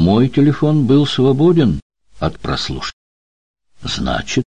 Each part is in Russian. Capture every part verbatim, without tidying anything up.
мой телефон был свободен от прослушки. Значит,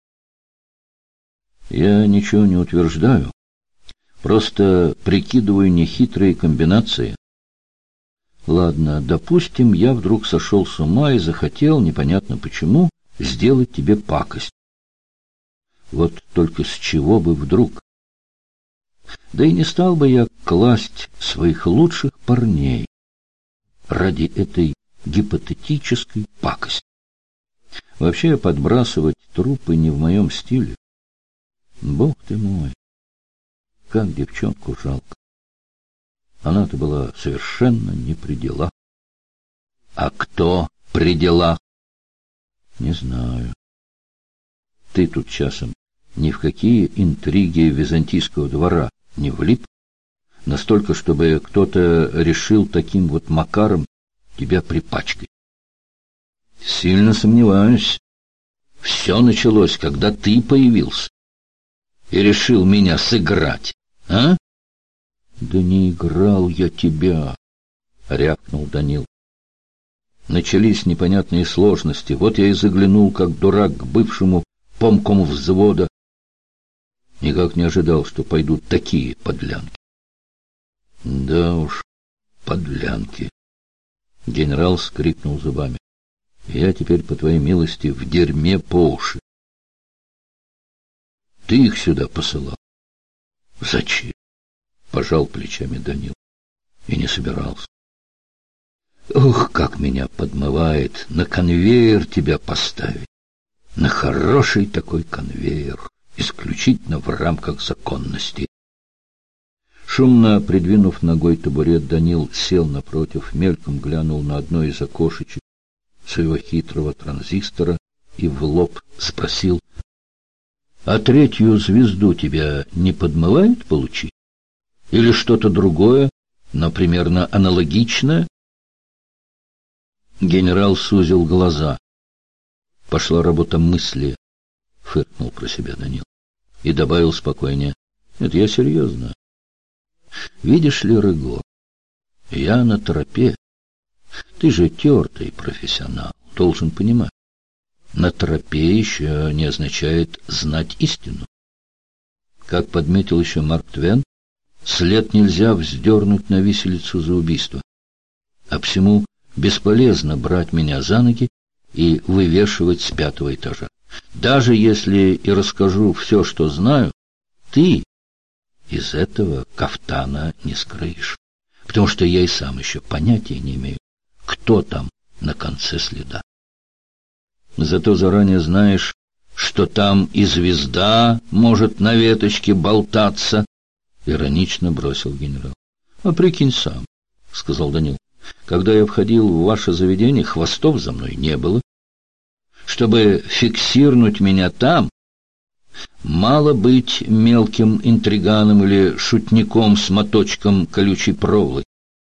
я ничего не утверждаю, просто прикидываю нехитрые комбинации. Ладно, допустим, я вдруг сошел с ума и захотел, непонятно почему, сделать тебе пакость. Вот только с чего бы вдруг? Да и не стал бы я класть своих лучших парней ради этой гипотетической пакости. Вообще подбрасывать трупы не в моем стиле. Бог ты мой, как девчонку жалко. Она-то была совершенно не при делах. А кто при делах? Не знаю. Ты тут часом ни в какие интриги византийского двора не влип? Настолько, чтобы кто-то решил таким вот макаром тебя припачкать? Сильно сомневаюсь. Все началось, когда ты появился и решил меня сыграть, а? Да не играл я тебя, рявкнул Данил. Начались непонятные сложности. Вот я и заглянул, как дурак, к бывшему помкому взвода. Никак не ожидал, что пойдут такие подлянки. Да уж, подлянки. Генерал скрипнул зубами. Я теперь, по твоей милости, в дерьме по уши. Ты их сюда посылал? Зачем? Пожал плечами Данил. И не собирался. Ох, как меня подмывает на конвейер тебя поставить. На хороший такой конвейер, исключительно в рамках законности. Шумно придвинув ногой табурет, Данил сел напротив, мельком глянул на одно из окошечек своего хитрого транзистора и в лоб спросил: «А третью звезду тебя не подмывает получить? Или что-то другое, но примерно аналогичное?» Генерал сузил глаза. Пошла работа мысли, фыркнул про себя Данил и добавил спокойнее: «Это я серьезно. Видишь ли, Рыго, я на тропе. Ты же тертый профессионал, должен понимать. На тропе еще не означает знать истину. Как подметил еще Марк Твен, след нельзя вздернуть на виселицу за убийство. А всему бесполезно брать меня за ноги и вывешивать с пятого этажа. Даже если и расскажу все, что знаю, ты из этого кафтана не скроишь, потому что я и сам еще понятия не имею, кто там на конце следа. Зато заранее знаешь, что там и звезда может на веточке болтаться, — иронично бросил генерал. — А прикинь сам, — сказал Данил, — когда я входил в ваше заведение, хвостов за мной не было. Чтобы фиксировать меня там, мало быть мелким интриганом или шутником с моточком колючей проволоки.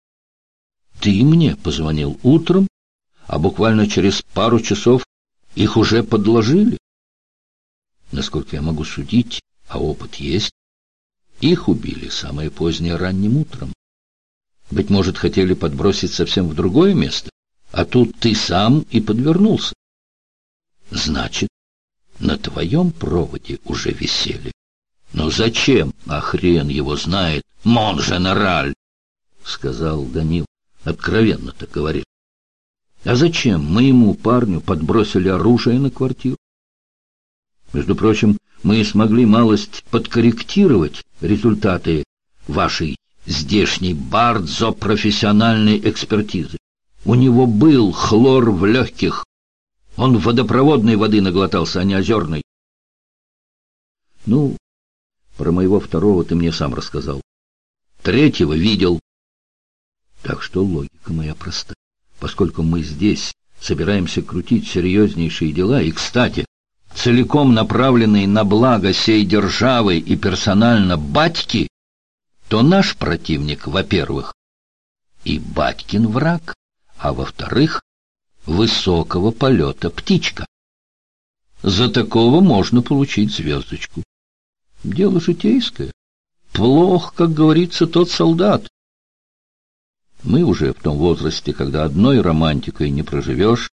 Ты мне позвонил утром, а буквально через пару часов их уже подложили. Насколько я могу судить, а опыт есть, их убили самое позднее ранним утром. Быть может, хотели подбросить совсем в другое место, а тут ты сам и подвернулся. Значит, на твоем проводе уже висели. Ну зачем? А хрен его знает, мон женераль, — сказал Данил, откровенно-то говоря. А зачем моему парню подбросили оружие на квартиру? Между прочим, мы смогли малость подкорректировать результаты вашей здешней бардзо-профессиональной экспертизы. У него был хлор в легких. Он водопроводной воды наглотался, а не озерной. Ну, про моего второго ты мне сам рассказал. Третьего видел. Так что логика моя проста. Поскольку мы здесь собираемся крутить серьезнейшие дела, и, кстати, целиком направленные на благо сей державы и персонально батьки, то наш противник, во-первых, и батькин враг, а во-вторых, высокого полета птичка. За такого можно получить звездочку. Дело житейское. Плох, как говорится, тот солдат. Мы уже в том возрасте, когда одной романтикой не проживешь,